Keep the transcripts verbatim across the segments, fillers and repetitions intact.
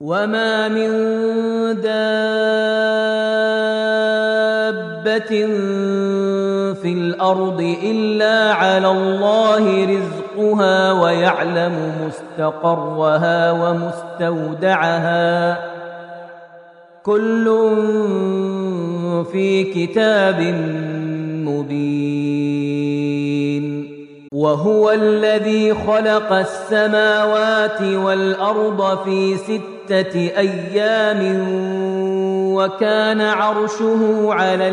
وما من دابة في الأرض إلا على الله رزقها ويعلم مستقرها ومستودعها كل في كتاب مبين. وهو الذي خلق السماوات والأرض في ستة أيام وكان عرشه على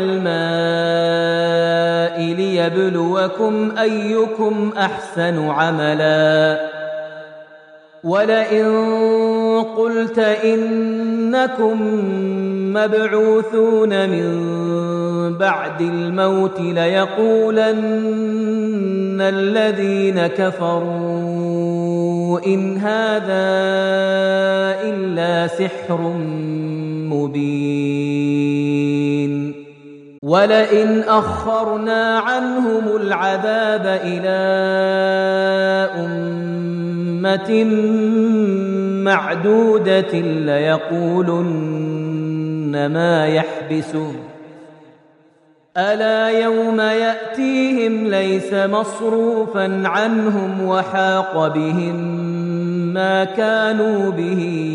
الماء ليبلوكم أيكم أحسن عملا. ولئن قلت إنكم مبعوثون من بعد الموت ليقولن الذين كفروا إن هذا إلا سحر مبين. ولئن أخرنا عنهم العذاب إلى أمة معدودة ليقولن ما يحبسه ألا يوم يأتيهم ليس مصروفا عنهم وحاق بهم ما كانوا به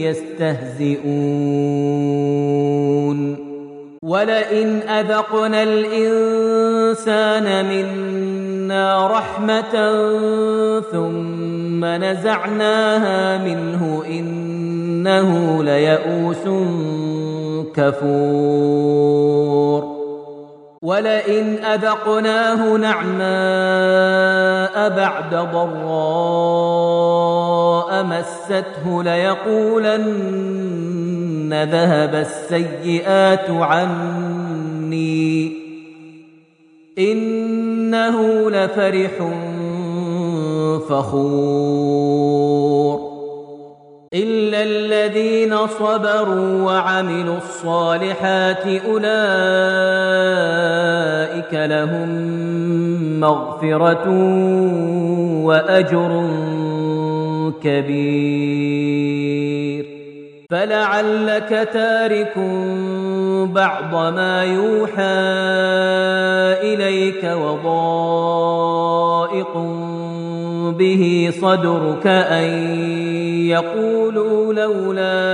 يستهزئون. ولئن أذقنا الإنسان منا رحمة ثم نزعناها منه إنه ليئوس كفور. ولئن أذقناه نعماء بعد ضراء مسته ليقولن ذهب السيئات عني إنه لفرح فخور. إلا الذين صبروا وعملوا الصالحات أولئك لهم مغفرة وأجر كبير. فلعلك تارك بعض ما يوحى إليك وضائق به صدرك أن يقولوا لولا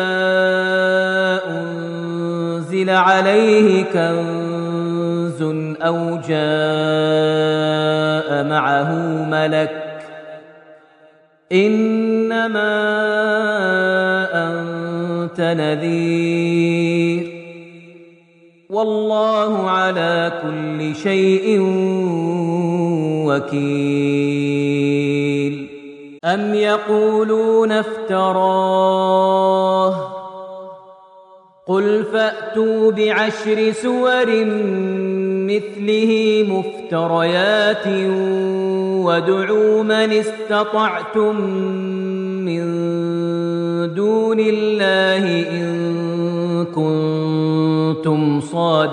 أنزل عليه كنز أو جاء معه ملك إنما أنت نذير والله على كل شيء وكيل. أم يقولون افتراه قل فأتوا بعشر سور مثله مفتريات وادعوا من استطعتم من دون الله إن كنتم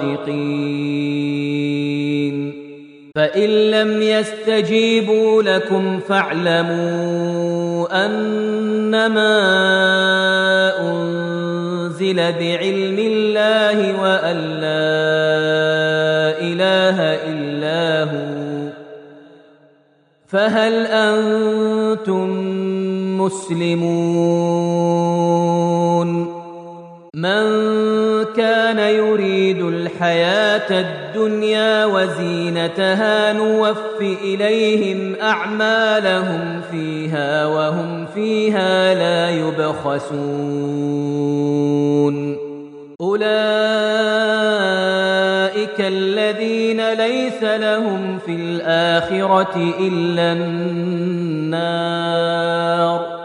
صادقين. فإن لم يستجيبوا لكم فاعلموا أنما أنزل بعلم الله وأن لا إله إلا هو فهل أنتم مسلمون؟ من كان يريد الحياة الدنيا وزينتها نوف إليهم أعمالهم فيها وهم فيها لا يبخسون. أولئك الذين ليس لهم في الآخرة إلا النار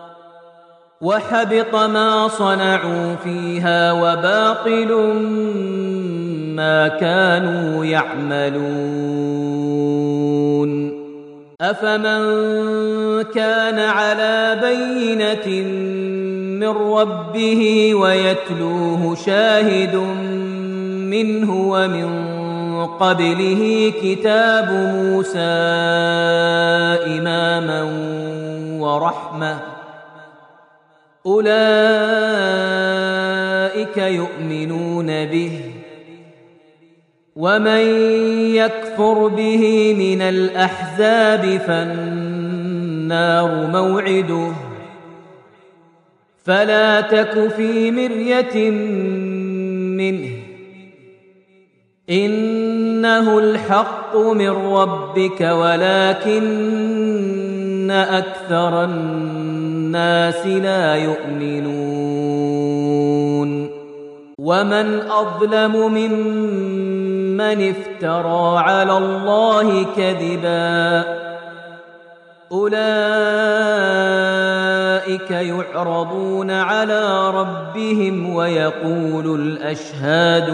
وحبط ما صنعوا فيها وباطل ما كانوا يعملون. أفمن كان على بينة من ربه ويتلوه شاهد منه ومن قبله كتاب موسى إماما ورحمة أولئك يؤمنون به ومن يكفر به من الأحزاب فالنار موعده فلا تك في مرية منه إنه الحق من ربك ولكن أكثر الناس لا يؤمنون ومن أظلم ممن افترى على الله كذبا أولئك يعرضون على ربهم ويقول الأشهاد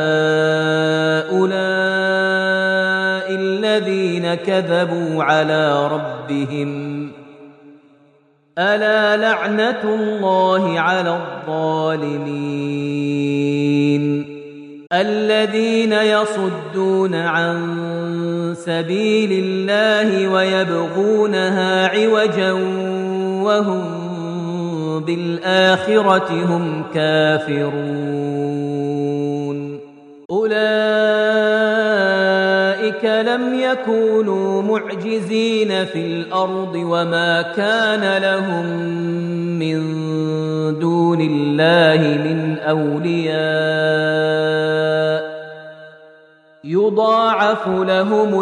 هؤلاء الذين كذبوا على ربهم ألا لعنة الله على الظالمين الذين يصدون عن سبيل الله ويبغونها عوجا وهم بالآخرة هم كافرون أولئك لم يكونوا معجزين في الأرض وما كان لهم من دون الله من أولياء يضاعف لهم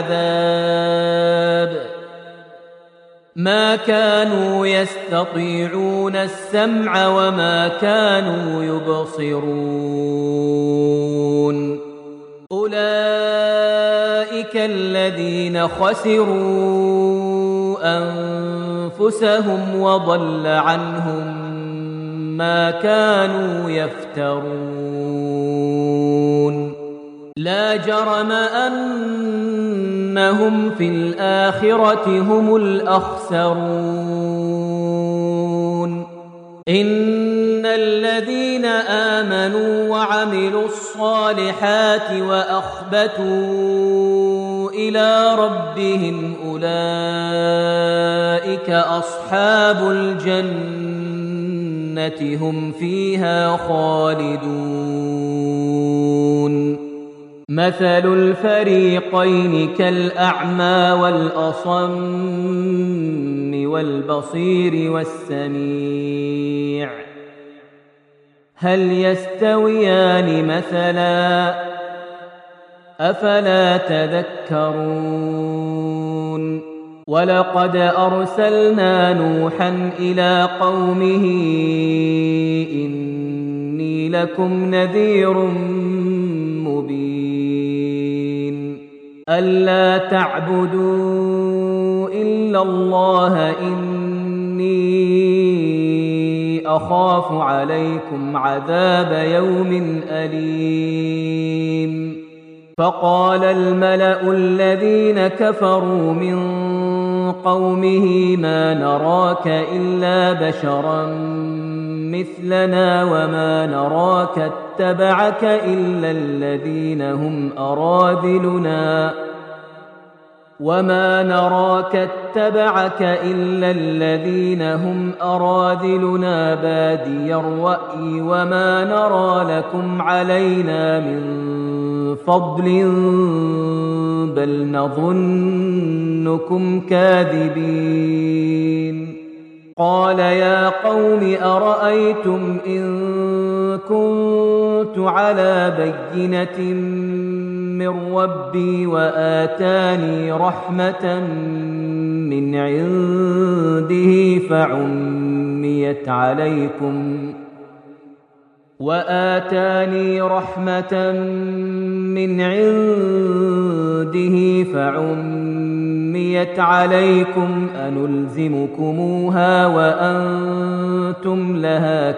العذاب ما كانوا يستطيعون السمع وما كانوا يبصرون أولئك الذين خسروا أنفسهم وضل عنهم ما كانوا يفترون لا جرم أنهم في الآخرة هم الأخسرون إن الذين آمنوا وعملوا الصالحات وأخبتوا إلى ربهم أولئك أصحاب الجنة هم فيها خالدون مثل الفريقين كالأعمى والأصم والبصير والسميع هل يستويان مثلا أفلا تذكرون ولقد أرسلنا نوحا إلى قومه إني لكم نذير مبين ألا تعبدوا إلا الله إني أخاف عليكم عذاب يوم أليم فقال الملأ الذين كفروا من قومه ما نراك إلا بشرا مثلنا وما نراك اتبعك إلا الذين هم أراذلنا وما نراك اتبعك إلا الذين هم أراذلنا بادي الرأي وما نرى لكم علينا من فضل بل نظنكم كاذبين قال يا قوم أرأيتم إن كنت على بينة من ربي وآتاني رحمة من عنده فعميت عليكم وآتاني رحمة من عنده فعميت عليكم أنلزمكموها وأنتم لها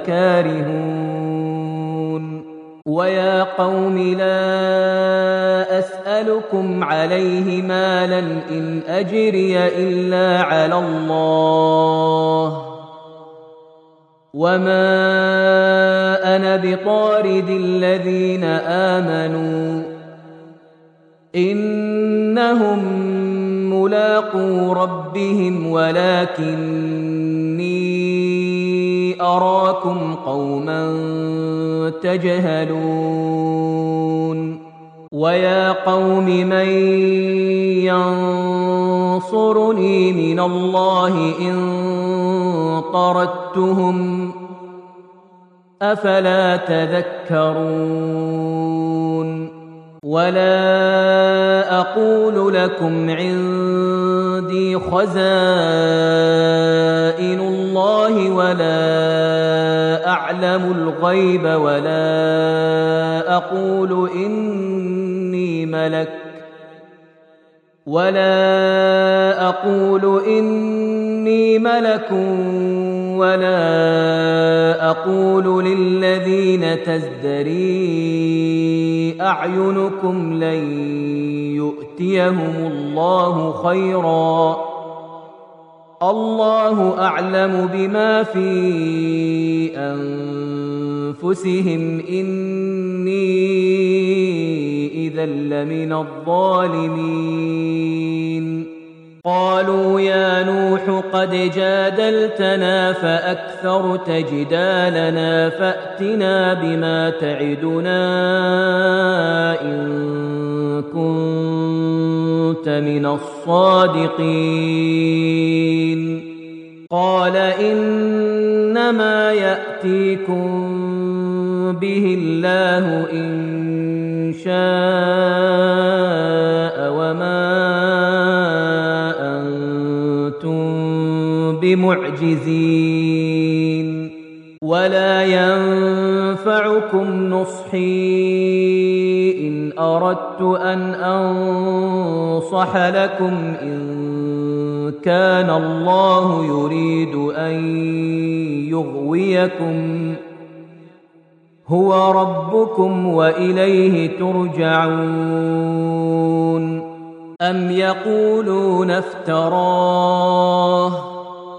كارهون ويا قوم لا أسألكم عليه مالا إن أجري إلا على الله وما أنا بطارد الذين آمنوا إنهم ملاقو ربهم ولكني أراكم قوما تجهلون ويا قوم من ينصرني من الله إن طردتهم أفلا تذكرون ولا أقول لكم عندي خزائن الله ولا أعلم الغيب ولا أقول إني ملك ولا أقول إني ملك ولا أقول للذين تزدري أعينكم لن يؤتيهم الله خيرا الله أعلم بما في أنفسهم إني إذا لمن الظالمين قالوا يا نوح قد جادلتنا فأكثرت جدالنا فأتنا بما تعدنا إن كنت من الصادقين قال إنما يأتيكم به الله إن شاء وما بمعجزين ولا ينفعكم نصحي إن أردت أن أنصح لكم إن كان الله يريد أن يغويكم هو ربكم وإليه ترجعون أم يقولون افتراه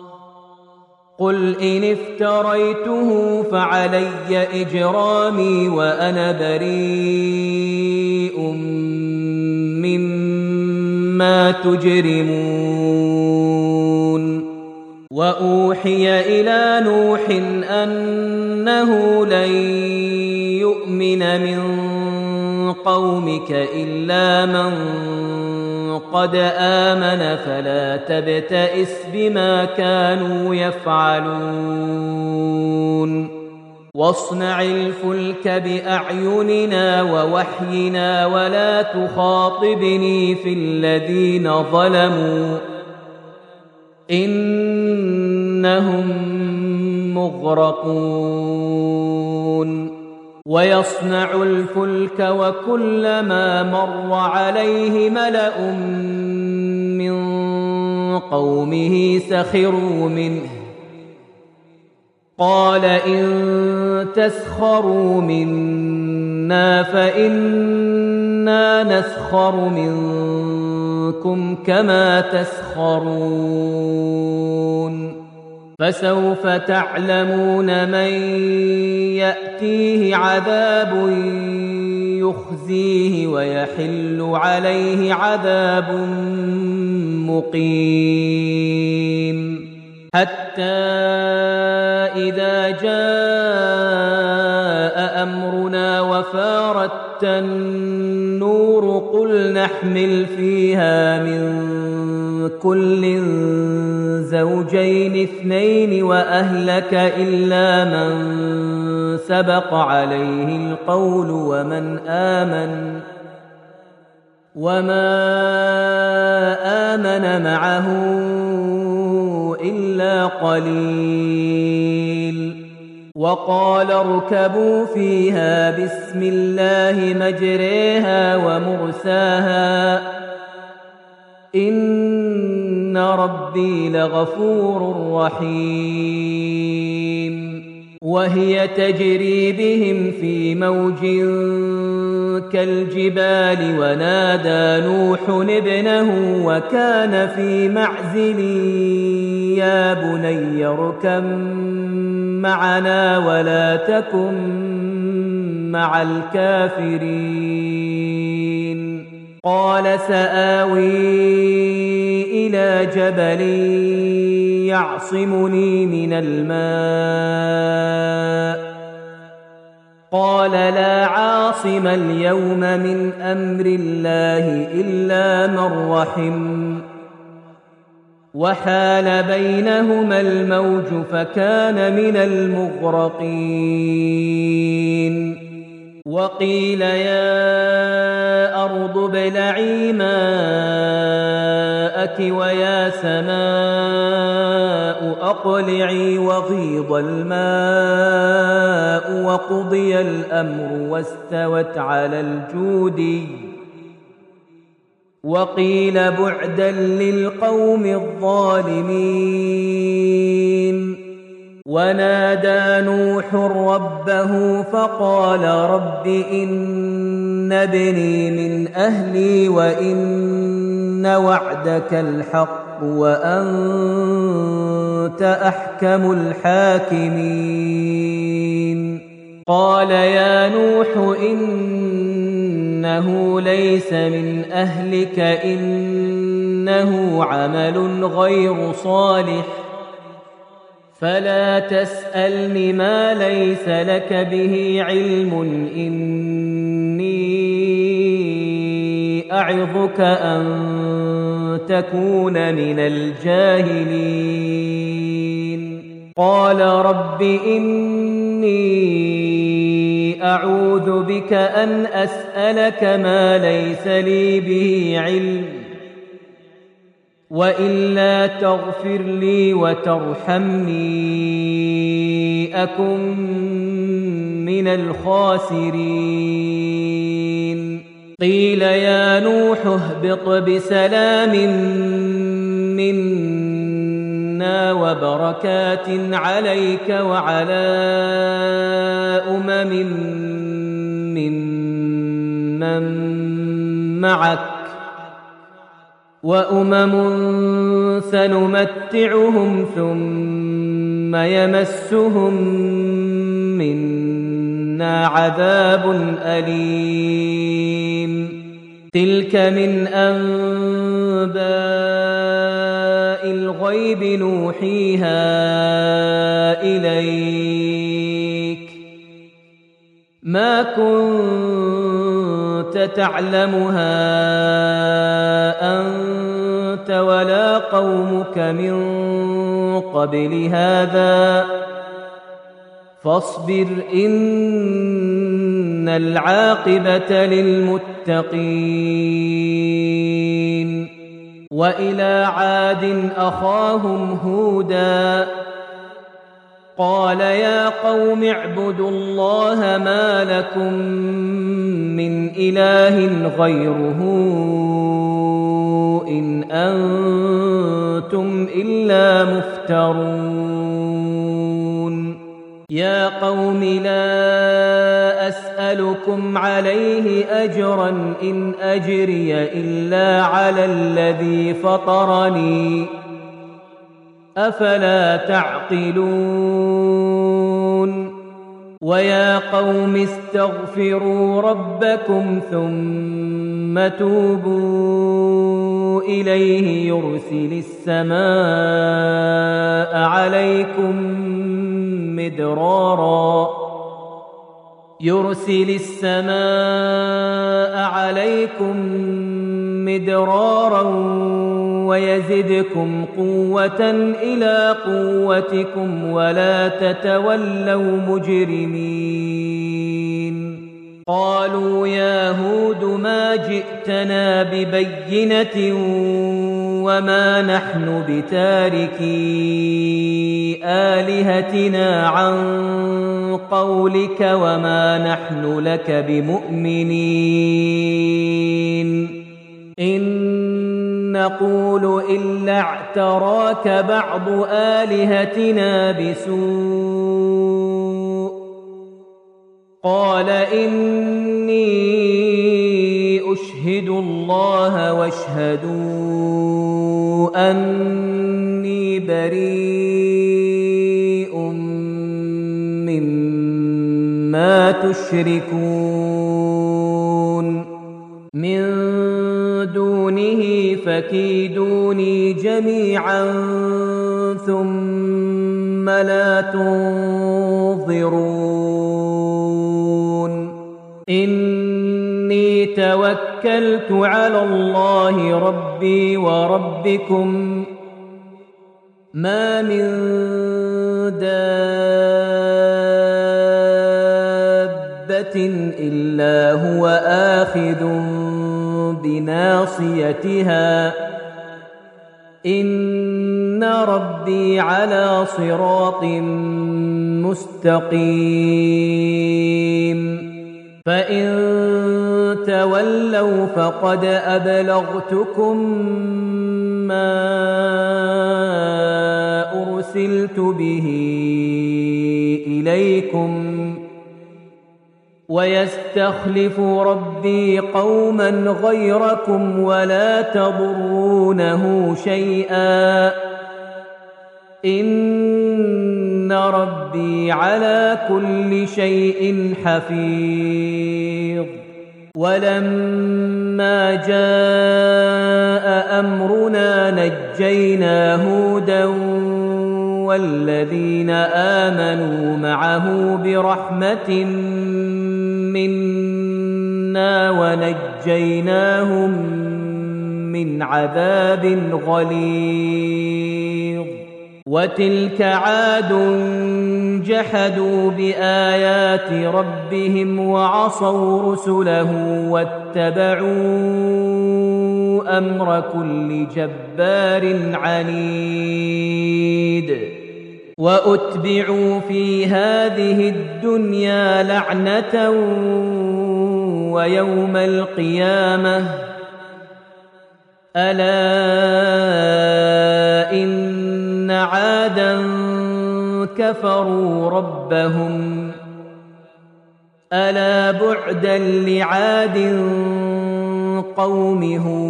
قل إن افتريته فعلي إجرامي وأنا بريء مما تجرمون وأوحي إلى نوح أنه لن يؤمن من قومك إلا من قد آمن فلا تبتئس بما كانوا يفعلون واصنع الفلك بأعيننا ووحينا ولا تخاطبني في الذين ظلموا إنهم مغرقون ويصنع الفلك وكلما مر عليه ملأ من قومه سخروا منه قال إن تسخروا منا فإنا نسخر منكم كما تسخرون فسوف تعلمون من يأتيه عذاب يخزيه ويحل عليه عذاب مقيم حتى إذا جاء أمرنا وفارت النور قل نحمل فيها من كل زوجين اثنين وأهلك إلا من سبق عليه القول ومن آمن وما آمن معه إلا قليل وقال اركبوا فيها بسم الله مجريها ومرساها إن ربي لغفور رحيم وهي تجري بهم في موج كالجبال ونادى نوح ابنه وكان في معزل يا بني اركب معنا ولا تكن مع الكافرين قال سآوي إلى جبل يعصمني من الماء قال لا عاصم اليوم من أمر الله إلا من رحم وحال بينهما الموج فكان من المغرقين وقيل يا أرض ابلعي ماءك ويا سماء أقلعي وغيض الماء وقضي الأمر واستوت على الجودي وقيل بعدا للقوم الظالمين ونادى نوح ربه فقال رب إن ابني من أهلي وإن وعدك الحق وأنت أحكم الحاكمين قال يا نوح إنه ليس من أهلك إنه عمل غير صالح فلا تسألني ما ليس لك به علم إني أعظك أن تكون من الجاهلين قال رب إني أعوذ بك أن أسألك ما ليس لي به علم وإلا تغفر لي وترحمني أكن من الخاسرين قيل يا نوح اهبط بسلام منا وبركات عليك وعلى أمم ممن معك وأمم سنمتعهم ثم يمسهم منا عذاب أليم تلك من أنباء الغيب نوحيها إليك ما كنت تعلمها أنت ولا قومك من قبل هذا فاصبر إن العاقبة للمتقين وإلى عاد أخاهم هودا قال يا قوم اعبدوا الله ما لكم من إله غيره إن أنتم إلا مفترون يا قوم لا أسألكم عليه أجرا إن أجري إلا على الذي فطرني أفلا تعقلون ويا قوم استغفروا ربكم ثم توبوا إليه يرسل السماء عليكم مدرارا يرسل السماء عليكم مدرارا ويزدكم قوة إلى قوتكم ولا تتولوا مجرمين قالوا يا هود ما جئتنا ببينة وما نحن بتاركي آلهتنا عن قولك وما نحن لك بمؤمنين إن نقول إلا اعتراك بعض آلهتنا بسوء قال إني أشهد الله واشهدوا أني بريء مما تشركون من دونه فكيدوني جميعا ثم لا تنظرون إني توكلت على الله ربي وربكم ما من دابة إلا هو آخذ بناصيتها إن ربي على صراط مستقيم فإن تولوا فقد أبلغتكم ما أرسلت به إليكم ويستخلف ربي قوما غيركم ولا تضرونه شيئا إن ربي على كل شيء حفيظ ولما جاء أمرنا نجينا هودا والذين آمنوا معه برحمة منا ونجيناهم من عذاب غليظ وتلك عاد جحدوا بآيات ربهم وعصوا رسله واتبعوا أمر كل جبار عنيد وأتبعوا في هذه الدنيا لعنة ويوم القيامة ألا إن عادا كفروا ربهم ألا بعدا لعاد قوم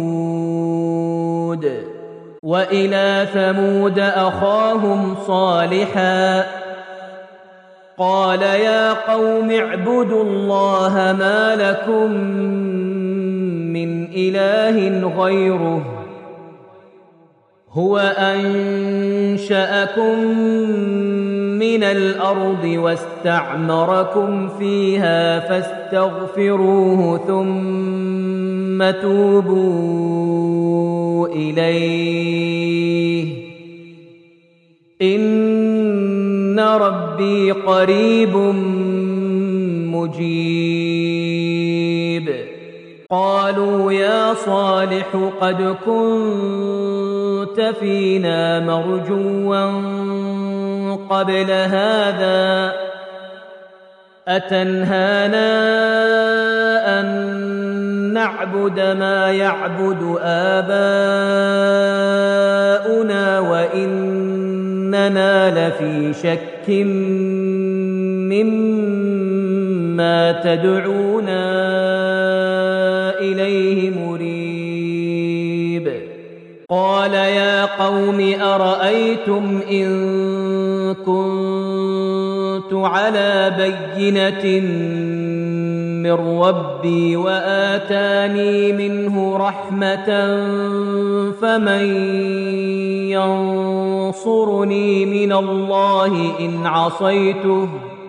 هود وإلى ثمود أخاهم صالحا قال يا قوم اعبدوا الله ما لكم من إله غيره هو أنشأكم من الأرض واستعمركم فيها فاستغفروه ثم توبوا إليه إن ربي قريب مجيب قالوا يا صالح قد كنت فينا مرجوا قبل هذا أتنهانا أن نعبد ما يعبد آباؤنا وإننا لفي شك مما تدعونا إليه مريب قال يا قوم أرأيتم إن كنت على بينة من ربي وآتاني منه رحمة فمن ينصرني من الله إن عصيته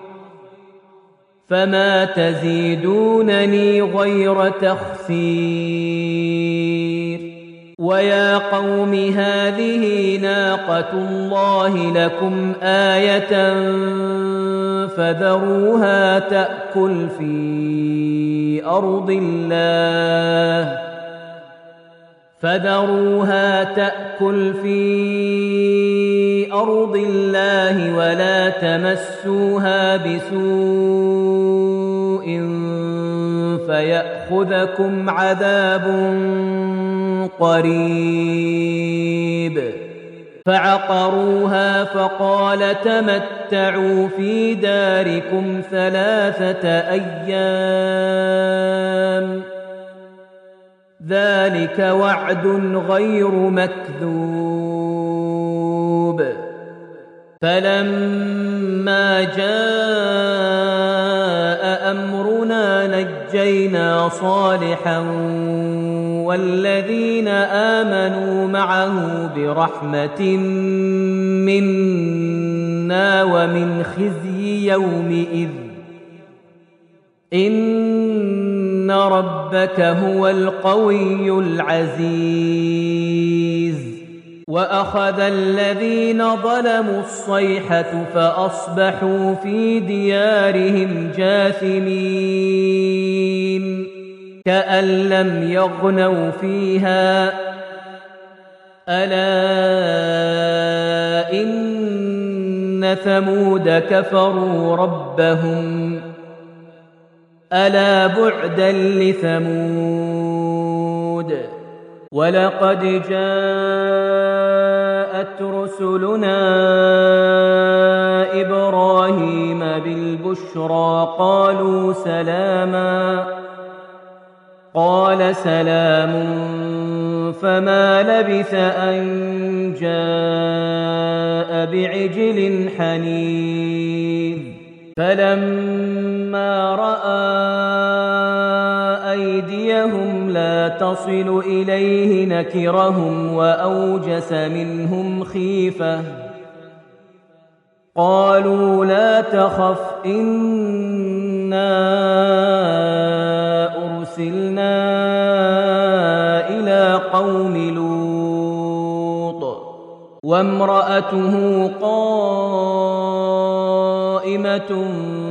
فما تزيدونني غير تخسير ويا قوم هذه ناقة الله لكم آية فذروها تأكل في أرض الله فذروها تأكل في أرض الله ولا تمسوها بسوء فيأخذكم عذاب قريب فعقروها فقال تمتعوا في داركم ثلاثة أيام ذلك وعد غير مكذوب فلما جاء أمرنا نجينا نجينا صالحا والذين آمنوا معه برحمة منا ومن خزي يومئذ إن ربك هو القوي العزيز وأخذ الذين ظلموا الصيحة فأصبحوا في ديارهم جاثمين كأن لم يغنوا فيها ألا إن ثمود كفروا ربهم ألا بعدا لثمود ولقد جاءت رسلنا إبراهيم بالبشرى قالوا سلاما قال سلام فما لبث أن جاء بعجل حنيذ فلما رأى أيديهم لا تصل إليه نكرهم وأوجس منهم خيفة قالوا لا تخف إنا أرسلنا إلى قوم لوط وامرأته قائمة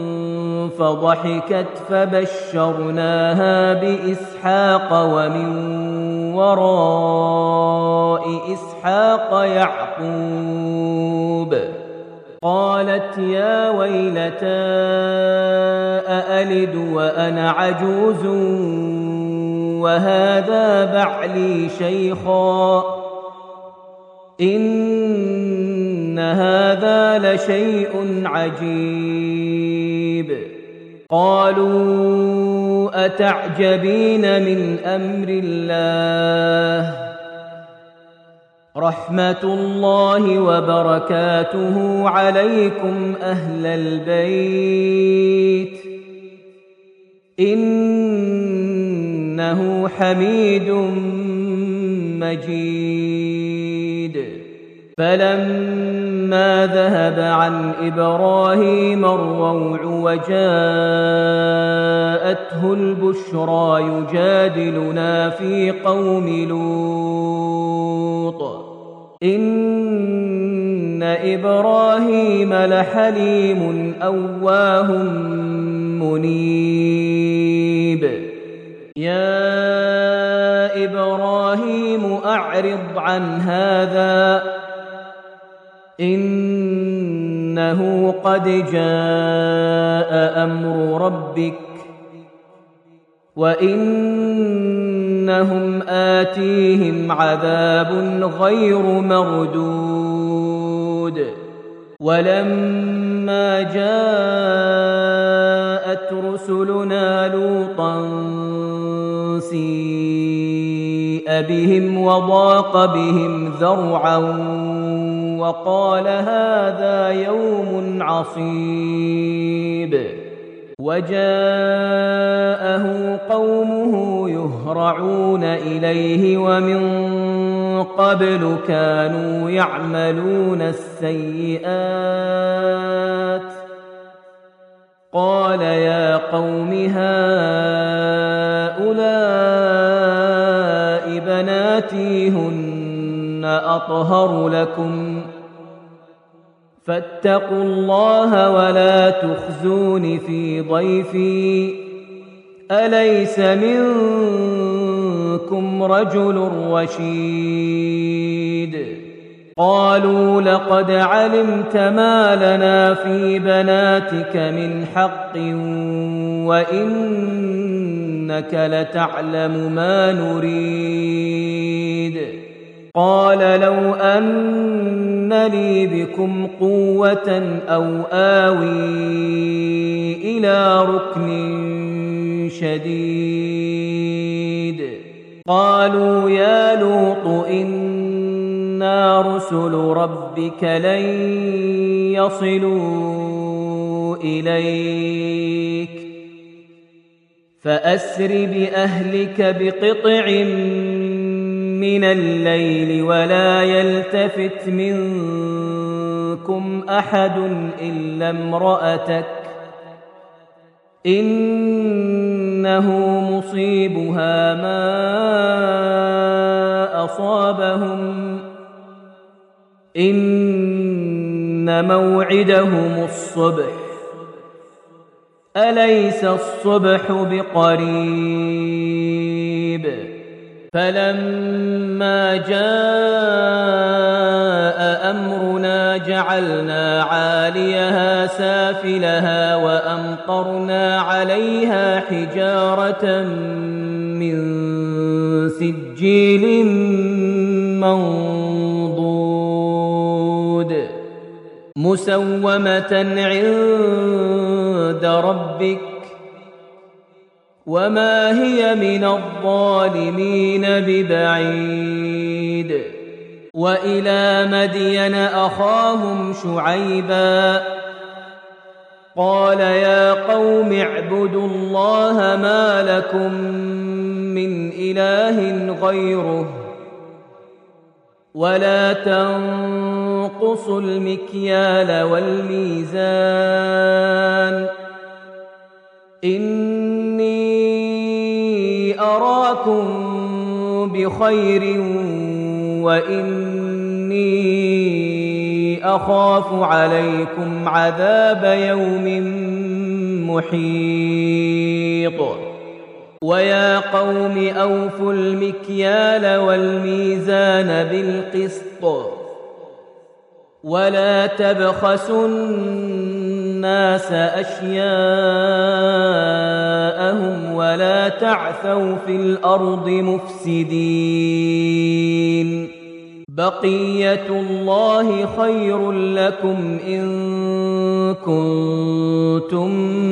فضحكت فبشرناها بإسحاق ومن وراء إسحاق يعقوب قالت يا ويلتى أألد وأنا عجوز وهذا بعلي شيخا إن هذا لشيء عجيب قالوا أتعجبين من أمر الله رحمة الله وبركاته عليكم أهل البيت إنه حميد مجيد فلما ذهب عن إبراهيم الروع وجاءته البشرى يجادلنا في قوم لوط إن إبراهيم لحليم أواه منيب يا إبراهيم أعرض عن هذا إنه قد جاء أمر ربك وإنهم آتيهم عذاب غير مردود ولما جاءت رسلنا لوطا سيء بهم وضاق بهم ذرعا وقال هذا يوم عصيب وجاءه قومه يهرعون إليه ومن قبل كانوا يعملون السيئات قال يا قوم هؤلاء بناتي هن أطهر لكم فاتقوا الله ولا تخزون في ضيفي أليس منكم رجل رشيد قالوا لقد علمت ما لنا في بناتك من حق وإنك لتعلم ما نريد قال لو أن لي بكم قوة أو آوي إلى ركن شديد قالوا يا لوط إنا رسل ربك لن يصلوا إليك فأسر بأهلك بقطع من الليل ولا يلتفت منكم أحد إلا امرأتك إنه مصيبها ما أصابهم إن موعدهم الصبح أليس الصبح بقريب فلما جاء أمرنا جعلنا عاليها سافلها وأمطرنا عليها حجارة من سجيل منضود مسومة عند ربك وما هي من الظالمين ببعيد وإلى مدين أخاهم شعيبا قال يا قوم اعبدوا الله ما لكم من إله غيره ولا تنقصوا المكيال والميزان إني أراكم بخير وإني أخاف عليكم عذاب يوم محيط ويا قوم أوفوا المكيال والميزان بالقسط ولا تبخسوا الناس أشياءهم ولا تعثوا في الأرض مفسدين بقية الله خير لكم إن كنتم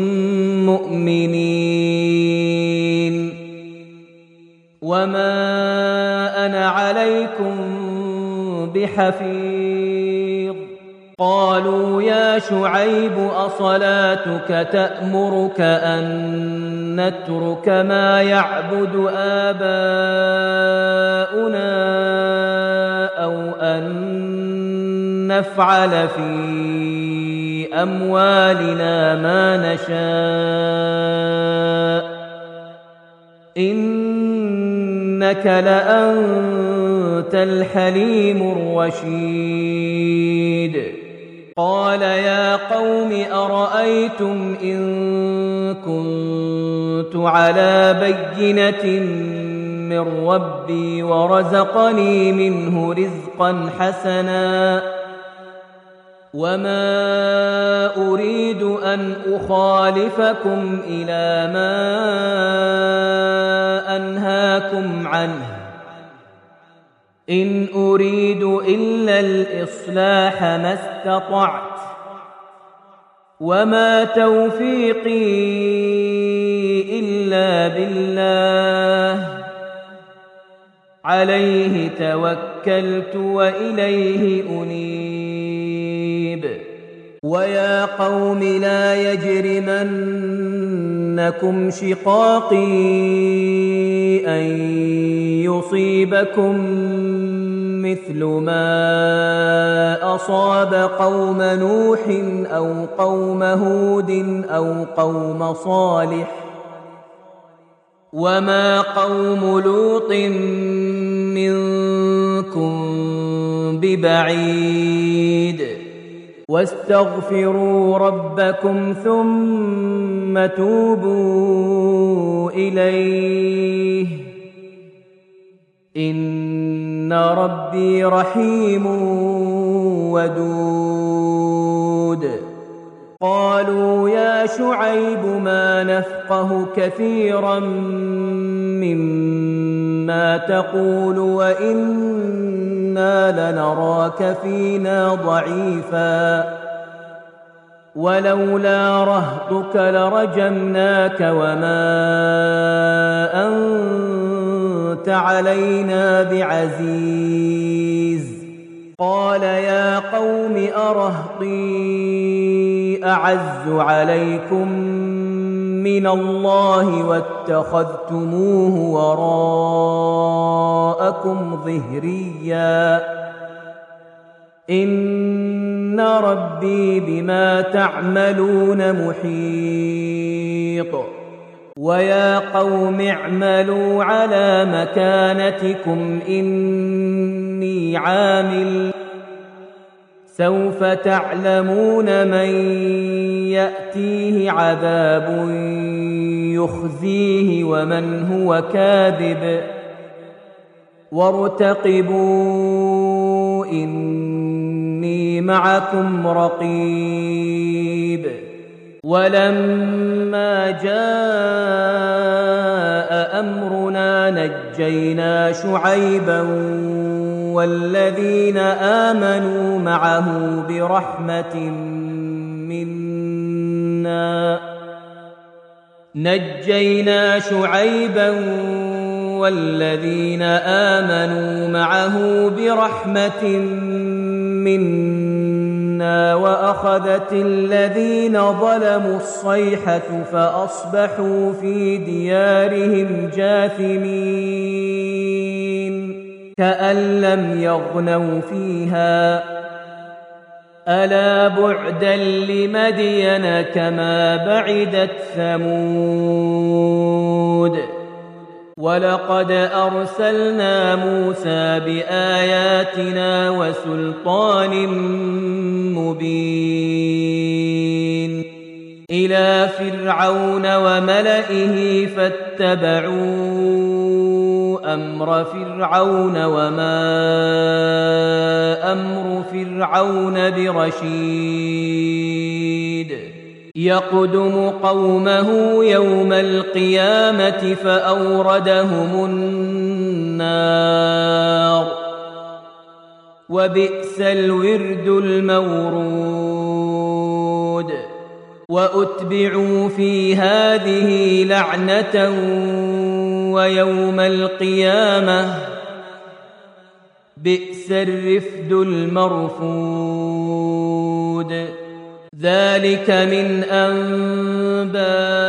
مؤمنين وما أنا عليكم بحفيظ قالوا يا شعيب أصلاتك تأمرك أن نترك ما يعبد آباؤنا أو أن نفعل في أموالنا ما نشاء إنك لأنت الحليم الرشيد قال يا قوم أرأيتم إن كنت على بينة من ربي ورزقني منه رزقا حسنا وما أريد أن أخالفكم إلى ما أنهاكم عنه إن أريد إلا الإصلاح ما استطعت وما توفيقي إلا بالله عليه توكلت وإليه أنيب ويا قوم لا يجرمنكم شقاقي أن يصيبكم مثل ما أصاب قوم نوح أو قوم هود أو قوم صالح وما قوم لوط منكم ببعيد واستغفروا ربكم ثم توبوا إليه إن ربي رحيم ودود قالوا يا شعيب ما نفقه كثيرا مما تقول وإنا لنراك فينا ضعيفا ولولا رهطك لرجمناك وما أنت علينا بعزيز قال يا قوم أرهطي أعز عليكم من الله واتخذتموه وراءكم ظهريا إن ربي بما تعملون محيط ويا قوم اعملوا على مكانتكم إني عامل سوف تعلمون من يأتيه عذاب يخزيه ومن هو كاذب وارتقبوا إني معكم رقيب ولما جاء أمرنا نجينا شعيبا والذين آمنوا معه برحمة منا نجينا شعيبا والذين آمنوا معه برحمة منا وأخذت الذين ظلموا الصيحة فأصبحوا في ديارهم جاثمين كأن لم يغنوا فيها ألا بعدا لمدين كما بعدت ثمود ولقد أرسلنا موسى بآياتنا وسلطان مبين إلى فرعون وملئه فاتبعوا أمر فرعون وما أمر فرعون برشيد يقدم قومه يوم القيامة فأوردهم النار وبئس الورد المورود وأتبعوا في هذه لعنة ويوم القيامة بئس الرفد المرفود ذلك من أنباء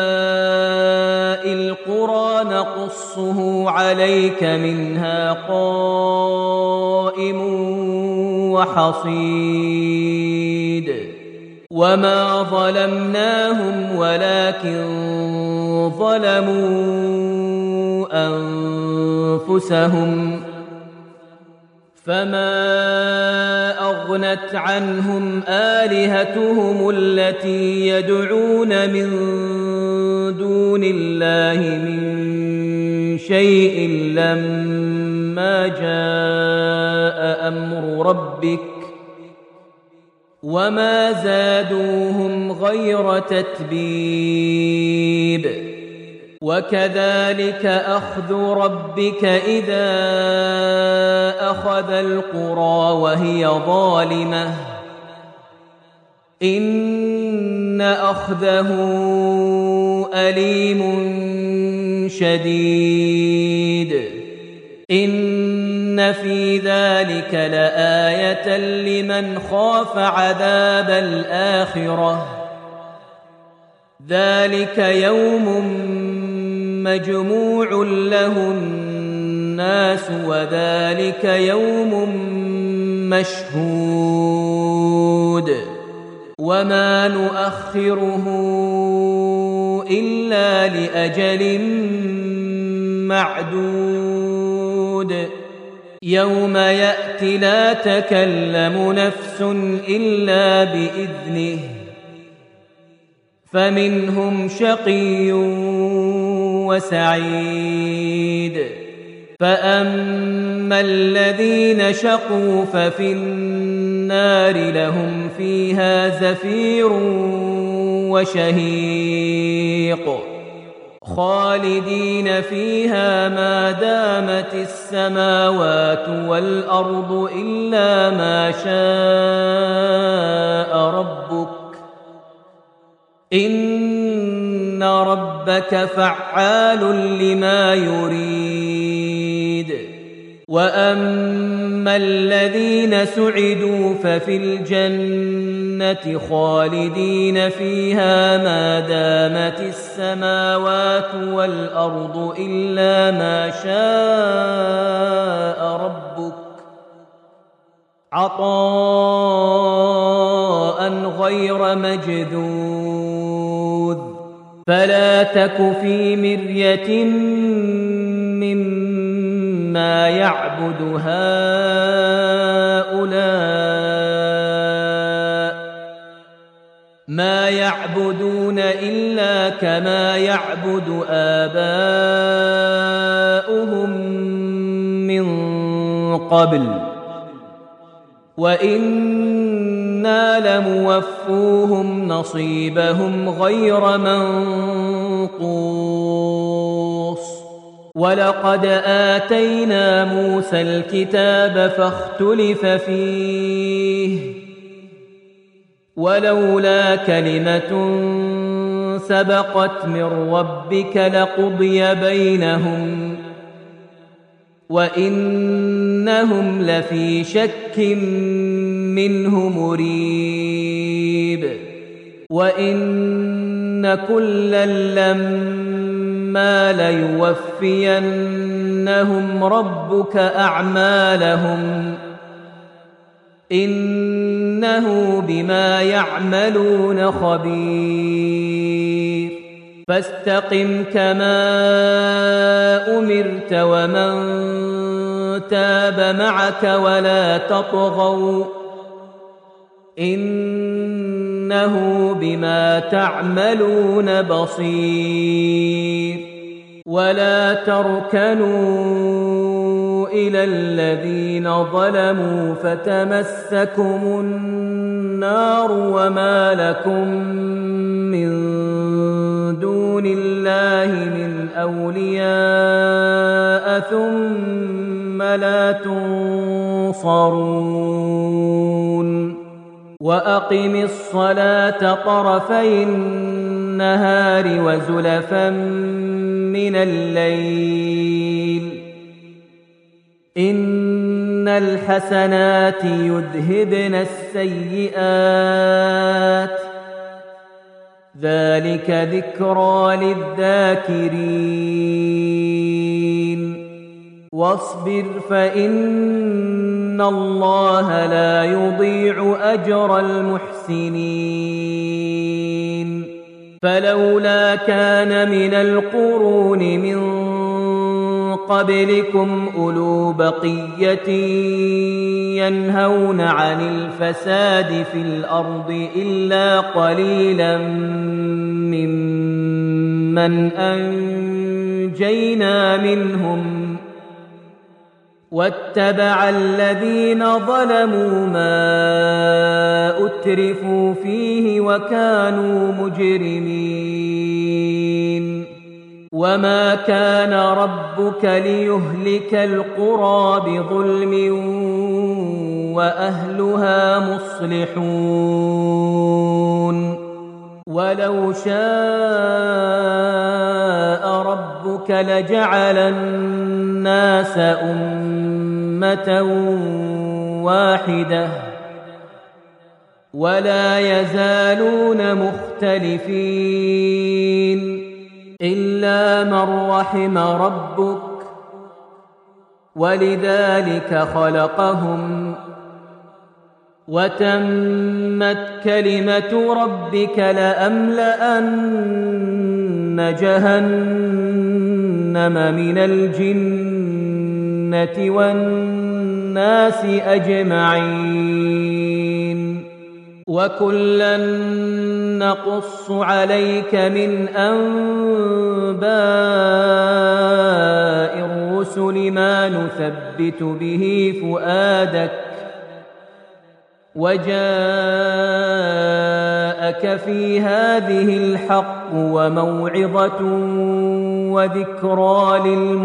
القرى نقصه عليك منها قائم وحصيد وما ظلمناهم ولكن ظلموا أنفسهم فما أغنت عنهم آلهتهم التي يدعون من دون الله من شيء لما جاء أمر ربك وما زادوهم غير تتبيب وكذلك أخذ ربك إذا أخذ القرى وهي ظالمة إن أخذه أليم شديد إن في ذلك لآية لمن خاف عذاب الآخرة ذلك يوم مجموع له الناس وذلك يوم مشهود وما نؤخره إلا لأجل معدود يوم يأتي لا تكلم نفس إلا بإذنه فمنهم شقي وسعيد فأما الذين شقوا ففي النار لهم فيها زفير وشهيق خالدين فيها ما دامت السماوات والأرض إلا ما شاء ربك إن ربك فعال لما يريد وأما الذين سعدوا ففي الجنة خالدين فيها ما دامت السماوات والأرض إلا ما شاء ربك عطاء غير مجذوذ فلا تك في مرية مما يعبد هؤلاء ما يعبدون إلا كما يعبد آباؤهم من قبل وإنا لموفوهم نصيبهم غير منقوص ولقد آتينا موسى الكتاب فاختلف فيه ولولا كلمة سبقت من ربك لقضي بينهم وإنهم لفي شك منه مريب وإن كلا لما ليوفينهم ربك أعمالهم إنه بما يعملون خبير فاستقم كما أمرت ومن تاب معك ولا تطغوا إنه بما تعملون بصير ولا تركنوا إلى الذين ظلموا فتمسكم النار وما لكم من دون الله من أولياء ثم لا تنصرون وأقم الصلاة طرفي النهار وزلفا من الليل إن الحسنات يذهبن السيئات ذلك ذكرى للذاكرين واصبر فإن الله لا يضيع أجر المحسنين فلولا كان من القرون من قبلكم أولو بقية ينهون عن الفساد في الأرض إلا قليلا ممن أنجينا منهم واتبع الذين ظلموا ما أترفوا فيه وكانوا مجرمين وما كان ربك ليهلك القرى بظلم وأهلها مصلحون ولو شاء ربك لجعل الناس أمة واحدة ولا يزالون مختلفين إلا من رحم ربك ولذلك خلقهم وتمت كلمة ربك لأملأن جهنم من الجنة والناس أجمعين وكلا نقص عليك من أنباء الرسل ما نثبت به فؤادك وجاءك في هذه الحق وموعظة وذكرى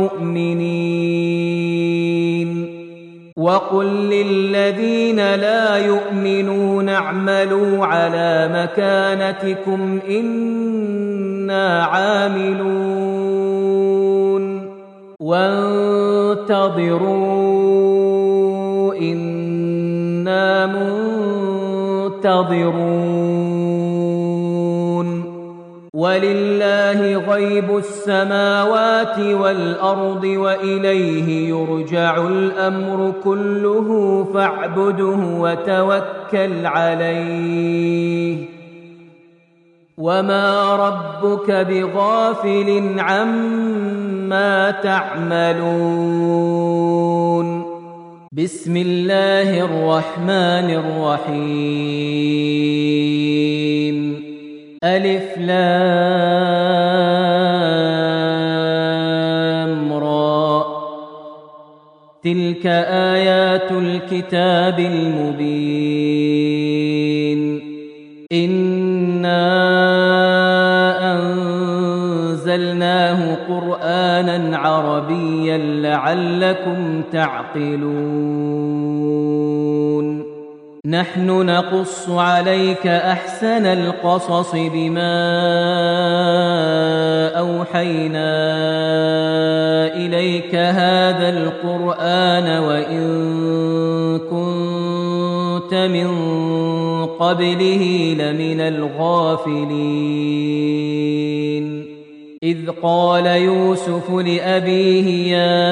للمؤمنين وقل للذين لا يؤمنون اعملوا على مكانتكم إنا عاملون وانتظروا منتظرون ولله غيب السماوات والأرض وإليه يرجع الأمر كله فاعبده وتوكل عليه وما ربك بغافل عما تعملون بسم الله الرحمن الرحيم ألف لام را تلك آيات الكتاب المبين إنا أنزلناه قرآنا عربيا لعلكم تعقلون نحن نقص عليك أحسن القصص بما أوحينا إليك هذا القرآن وإن كنت من قبله لمن الغافلين إذ قال يوسف لأبيه يا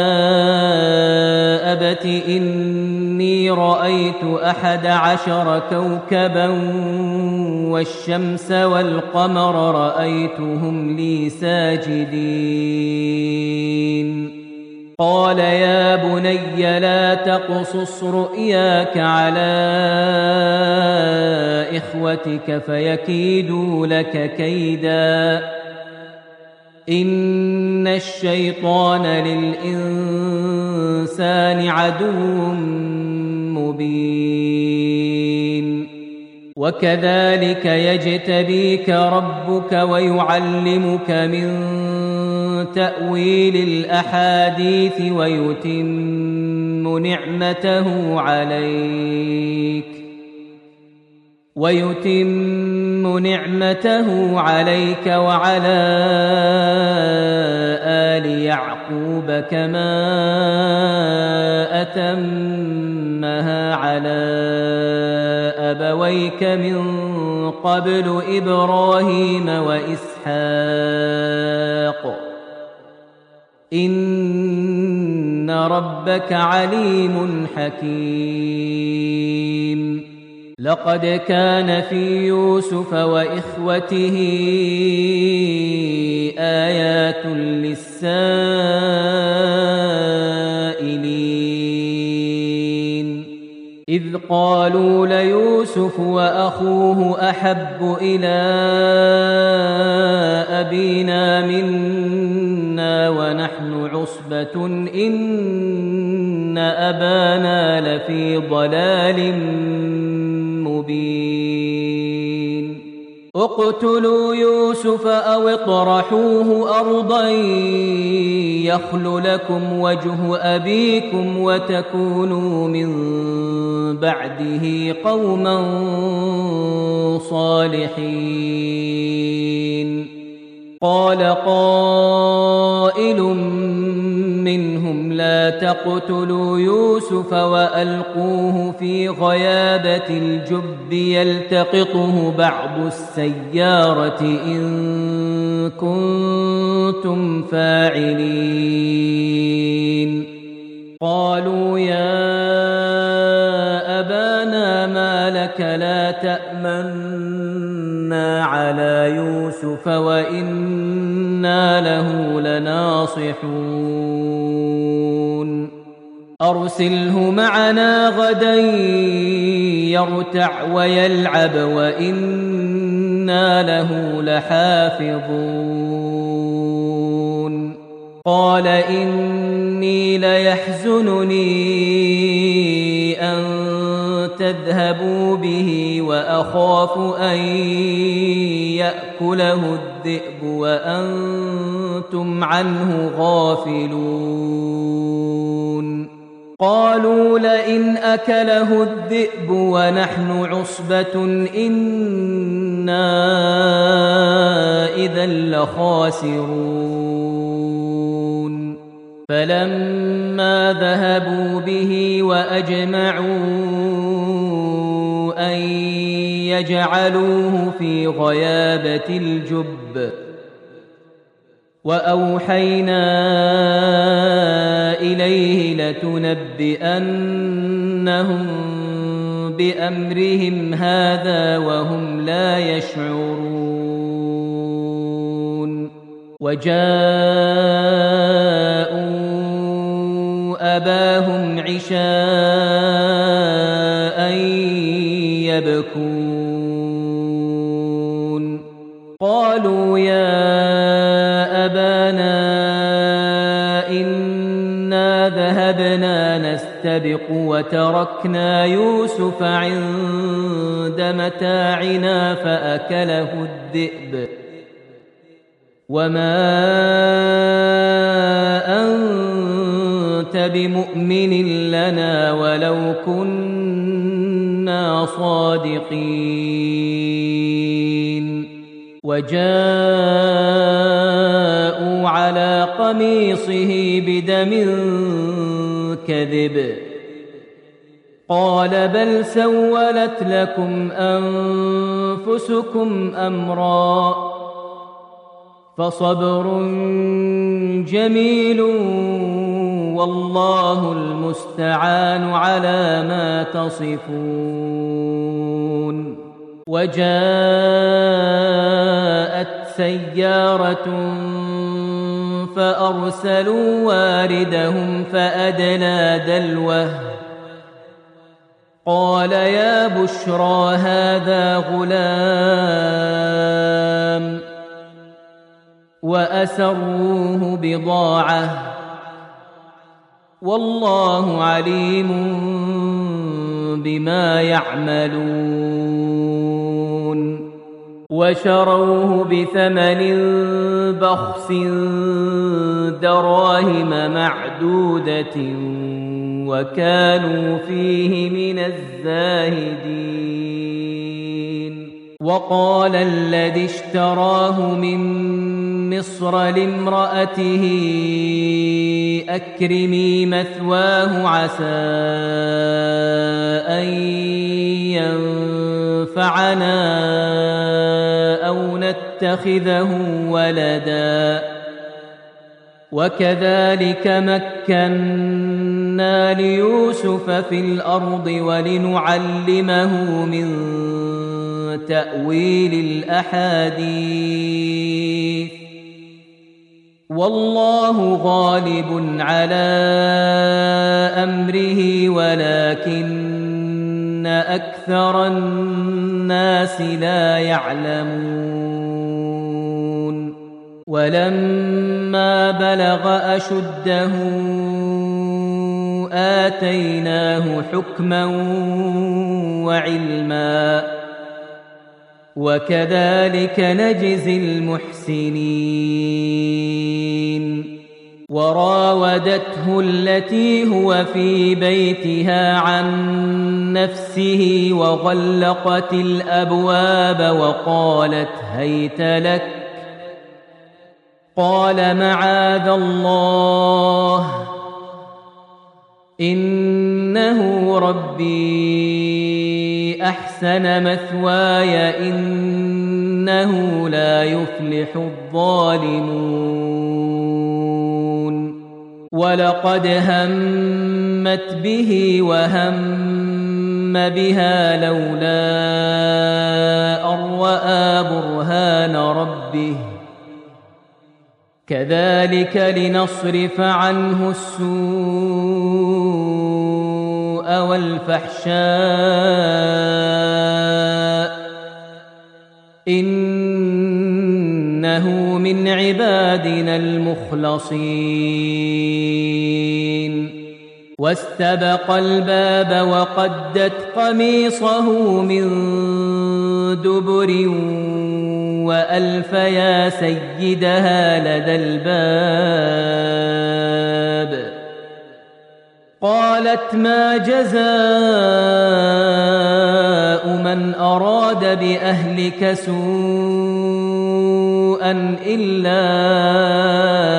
أبت إني رأيت أحد عشر كوكبا والشمس والقمر رأيتهم لي ساجدين قال يا بني لا تقصص رؤياك على إخوتك فيكيدوا لك كيدا إن الشيطان للإنسان عدو مبين وكذلك يجتبيك ربك ويعلمك من تأويل الأحاديث ويتم نعمته عليك ويتم نعمته عليك وعلى آل يعقوب كما أتمها على أبويك من قبل إبراهيم وإسحاق إن ربك عليم حكيم لقد كان في يوسف وإخوته آيات للسائلين إذ قالوا ليوسف وأخوه أحب إلى أبينا منا ونحن عصبة إن أبانا لفي ضلال مبين اقتلوا يوسف أو اطرحوه أرضا يخل لكم وجه أبيكم وتكونوا من بعده قوما صالحين قال قائل منهم لا تقتلوا يوسف وألقوه في غيابة الجب يلتقطه بعض السيارة إن كنتم فاعلين قالوا يا أبانا ما لك لا تأمنا على يوسف وإنا له لناصحون أرسله معنا غدا يرتع ويلعب وإنا له لحافظون قال إني ليحزنني أن تذهبوا به وأخاف أن يأكله الذئب وأنتم عنه غافلون قالوا لئن أكله الذئب ونحن عصبة إنا إذا لخاسرون فلما ذهبوا به وأجمعوا أن فجعلوه في غيابة الجب وأوحينا إليه لتنبئنهم بأمرهم هذا وهم لا يشعرون وجاءوا أباهم عشاء يبكون قالوا يا أبانا إنا ذهبنا نستبق وتركنا يوسف عند متاعنا فأكله الذئب وما أنت بمؤمن لنا ولو كنا صادقين وجاءوا على قميصه بدم كذب قال بل سولت لكم أنفسكم أمرا فصبر جميل والله المستعان على ما تصفون وجاءت سيارة فأرسلوا واردهم فأدلى دلوه قال يا بشرى هذا غلام وأسروه بضاعة والله عليم بما يعملون وشروه بثمن بخس دراهم معدودة وكانوا فيه من الزاهدين وقال الذي اشتراه من مصر لامرأته أكرمي مثواه عسى أن ينفعنا أو نتخذه ولدا وكذلك مكنا ليوسف في الأرض ولنعلمه من تأويل الأحاديث والله غالب على أمره ولكن أكثر الناس لا يعلمون ولما بلغ أشده آتيناه حكما وعلما وكذلك نجزي المحسنين وراودته التي هو في بيتها عن نفسه وغلقت الأبواب وقالت هيت لك قال معاذ الله إنه ربي أحسن مثواي إنه لا يفلح الظالمون ولقد همت به وهم بها لولا أن رأى برهان ربه كذلك لنصرف عنه السوء والفحشاء إنه من عبادنا المخلصين واستبق الباب وقدت قميصه من دبر وألف يا سيدها لدى الباب قالت ما جزاء من أراد بأهلك سوءا إلا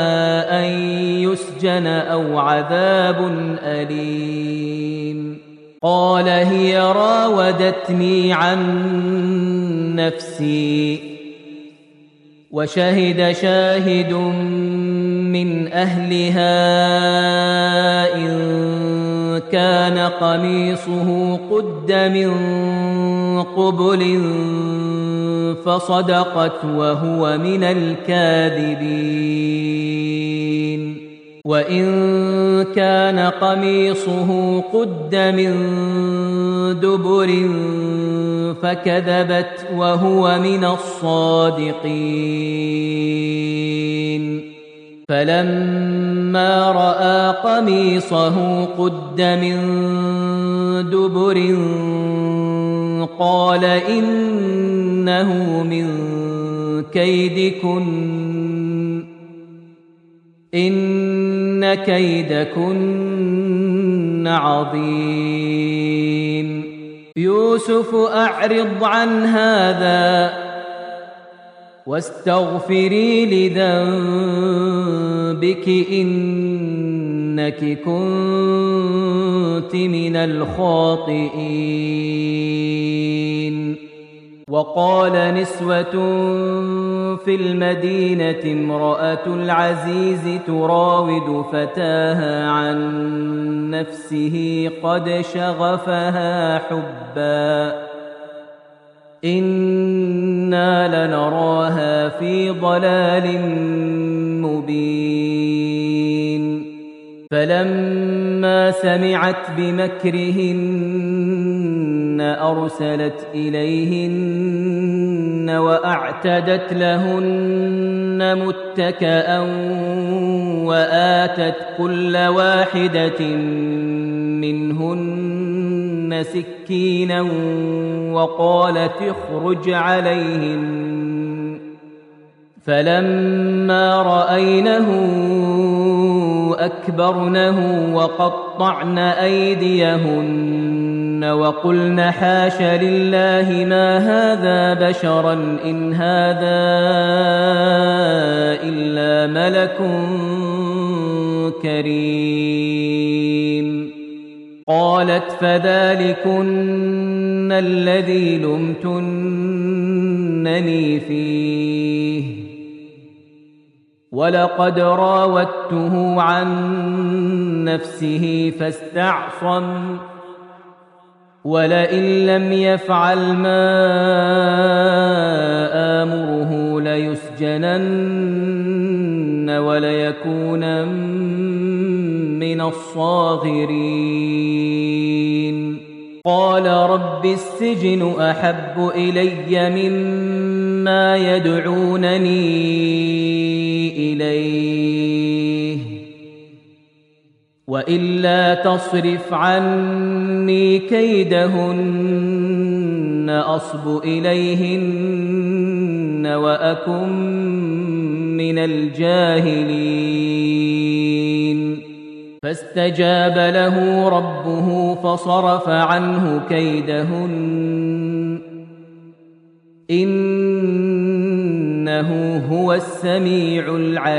أن يسجن أو عذاب أليم قال هي راودتني عن نفسي. وشهد شاهد من أهلها إن كان قميصه قد من قبل فصدقت وهو من الكاذبين. وإن كان قميصه قد من دبر فكذبت وهو من الصادقين. فلما رأى قميصه قد من دبر قال إنه من كيدكن إن كيدكن عظيم. يوسف أعرض عن هذا واستغفري لذنبك إنك كنت من الخاطئين. وقال نسوة في المدينة امرأة العزيز تراود فتاها عن نفسه قد شغفها حبا إنا لنراها في ضلال مبين. فلما سمعت بمكرهن أرسلت إليهن وأعتدت لهن متكأ وآتت كل واحدة منهن سكينا وقالت اخرج عليهن. فلما رأينه أكبرنه وقطعن أيديهن وقلن حاش لله ما هذا بشرا إن هذا إلا ملك كريم. قالت فذلكن الذي لمتنني فيه ولقد راودته عن نفسه فاستعصم ولئن لم يفعل ما آمره ليسجنن وليكون من الصاغرين. قال رب السجن أحب إلي مما يدعونني إليه وإلا تصرف عني كيدهن أصب إليهن وأكن من الجاهلين. فاستجاب له ربه فصرف عنه كيدهن إنه هو السميع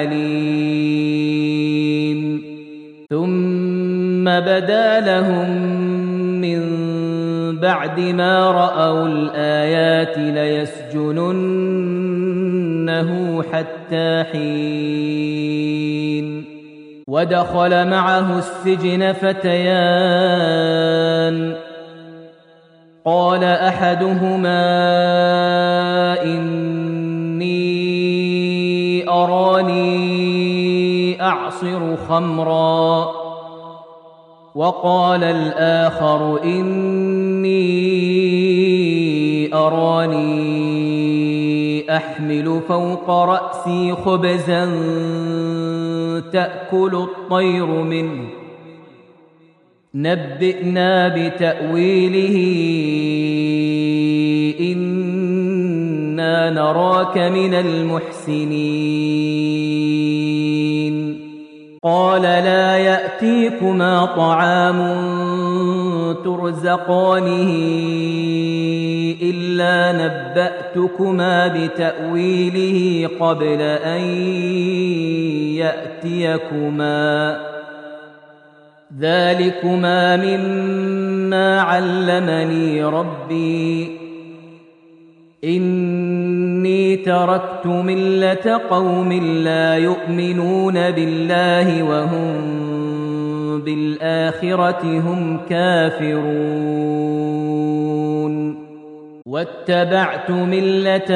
العليم. ثم بدا لهم من بعد ما رأوا الآيات ليسجننه حتى حين. ودخل معه السجن فتيان قال أحدهما إني أراني أعصر خمرا وقال الآخر إني أراني أحمل فوق رأسي خبزا تأكل الطير منه نبئنا بتأويله إنا نراك من المحسنين. قال لا يأتيكما طعام ترزقانه إلا نبأتكما بتأويله قبل أن يأتيكما ذلكما مما علمني ربي إني تركت ملة قوم لا يؤمنون بالله وهم بالآخرة هم كافرون واتبعت ملة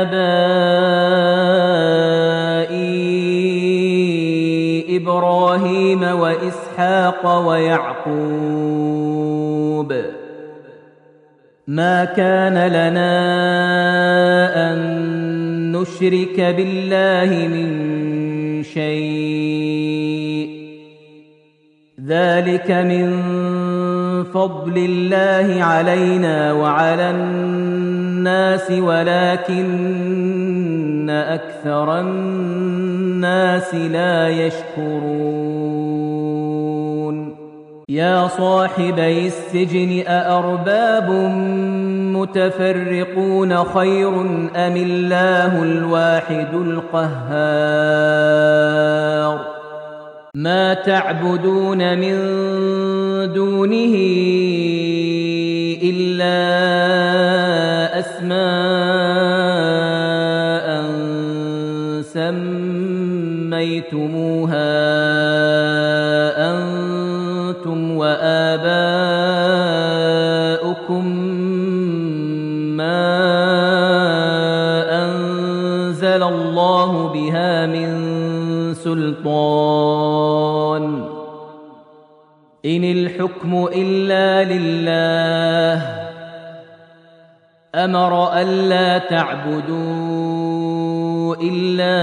آبائي إبراهيم وإسحاق ويعقوب ما كان لنا أن نشرك بالله من شيء ذلك من فضل الله علينا وعلى الناس ولكن أكثر الناس لا يشكرون يا صاحبي السجن أأرباب متفرقون خير أم الله الواحد القهار ما تعبدون من دونه إلا أسماء سميتموها أنتم وآباؤكم ما أنزل الله بها من سلطان إن الحكم إلا لله أمر ألا تعبدوا إلا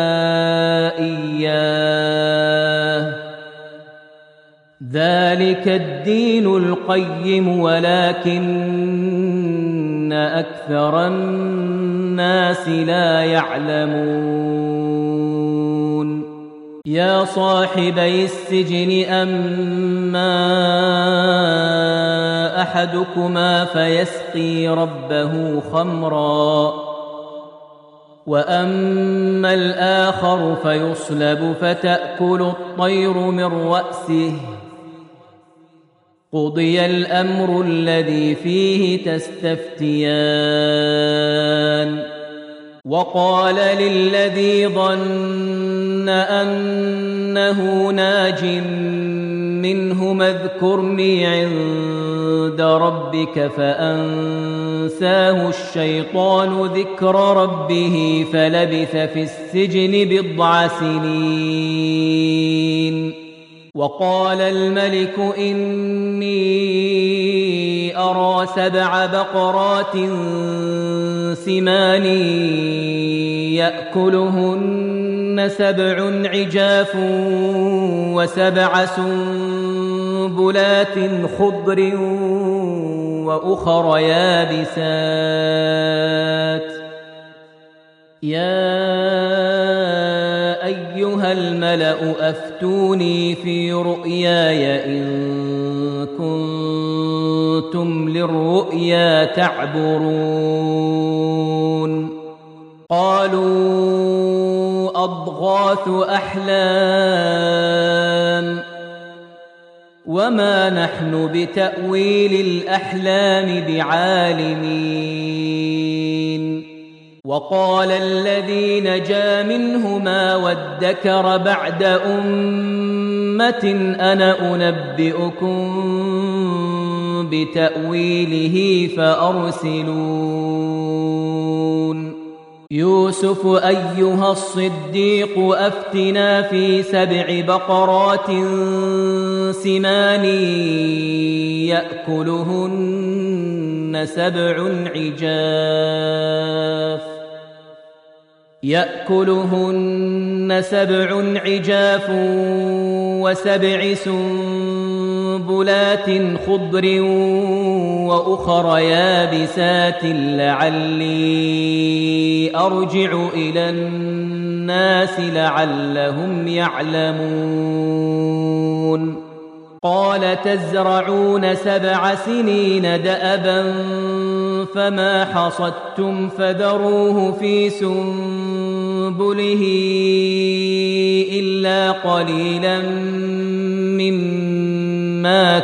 إياه ذلك الدين القيم ولكن أكثر الناس لا يعلمون يا صاحبي السجن أما أحدكما فيسقي ربه خمرا وأما الآخر فيصلب فتأكل الطير من رأسه قضي الأمر الذي فيه تستفتيان وقال للذي ظن أنه ناج منهما اذكرني عند ربك فأنساه الشيطان ذكر ربه فلبث في السجن بضع سنين وقال الملك إني أرى سبع بقرات سمان يأكلهن سبع عجاف وسبع سنبلات خضر وأخر يابسات يا أيها الملأ أفتوني في رؤياي إن كنتم للرؤيا تعبرون قالوا أضغاث أحلام وما نحن بتأويل الأحلام بعالمين وقال الذي نجا منهما وادكر بعد أمة أنا أنبئكم بتأويله فأرسلون يوسف أيها الصديق أفتنا في سبع بقرات سمان يأكلهن سبع عجاف يأكلهن سبع عجاف وسبع سنبلات خضر وأخر يابسات لعلي أرجع إلى الناس لعلهم يعلمون قال تزرعون سبع سنين دأبا فما حصدتم فذروه في سنبله إلا قليلا مما مما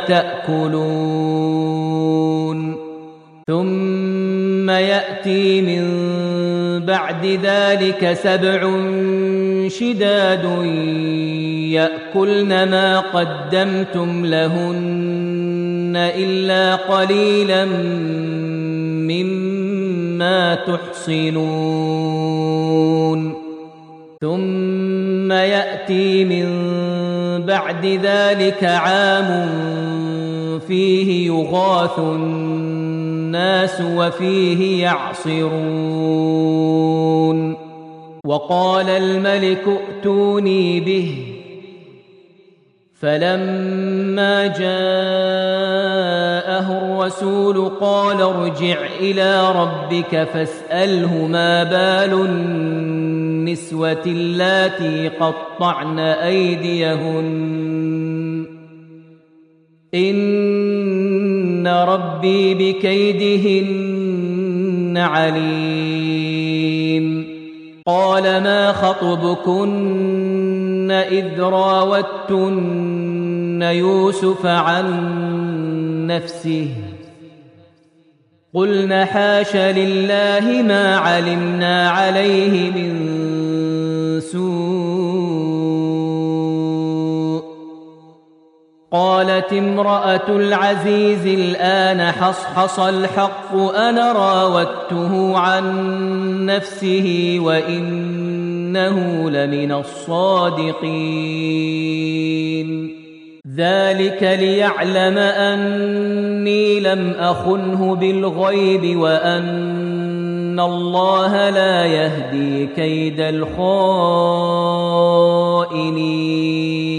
تأكلون ثم يأتي من بعد ذلك سبع شداد يأكلن ما قدمتم لهن إلا قليلا مما تحصنون ثم يأتي من بعد ذلك عام فيه يغاث الناس وفيه يعصرون وقال الملك ائتوني به فلما جاءه الرسول قال ارجع إلى ربك فاسأله ما بال النسوة اللاتي قطعن أيديهن إن ربي بكيدهن عليم قال ما خطبكن إذ راوتن يوسف عن نفسه قلنا حاش لله ما علمنا عليه من سوء قالت امرأة العزيز الآن حصحص الحق أنا راودته عن نفسه وإنه لمن الصادقين ذلك ليعلم أني لم أخنه بالغيب وأن الله لا يهدي كيد الخائنين